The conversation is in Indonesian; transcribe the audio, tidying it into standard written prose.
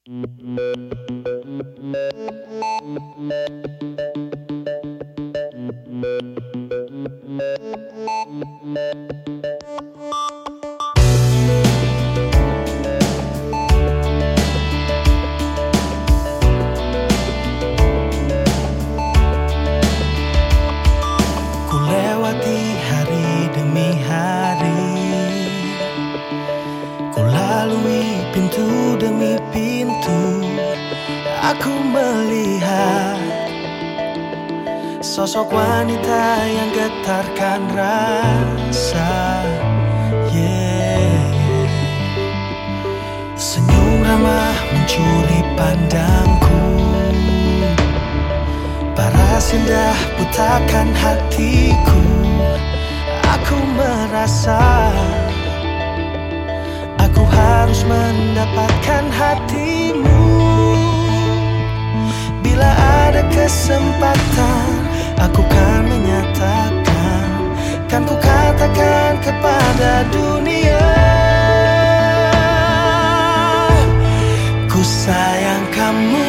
Ku lewati hari demi hari, ku lalui pintu demi pintu. Aku melihat sosok wanita yang getarkan rasa. Senyum ramah mencuri pandangku, paras indah butakan hatiku. Aku merasa aku harus mendapatkan hatimu. Bila ada kesempatan, aku kan menyatakan, kan ku katakan kepada dunia, ku sayang kamu.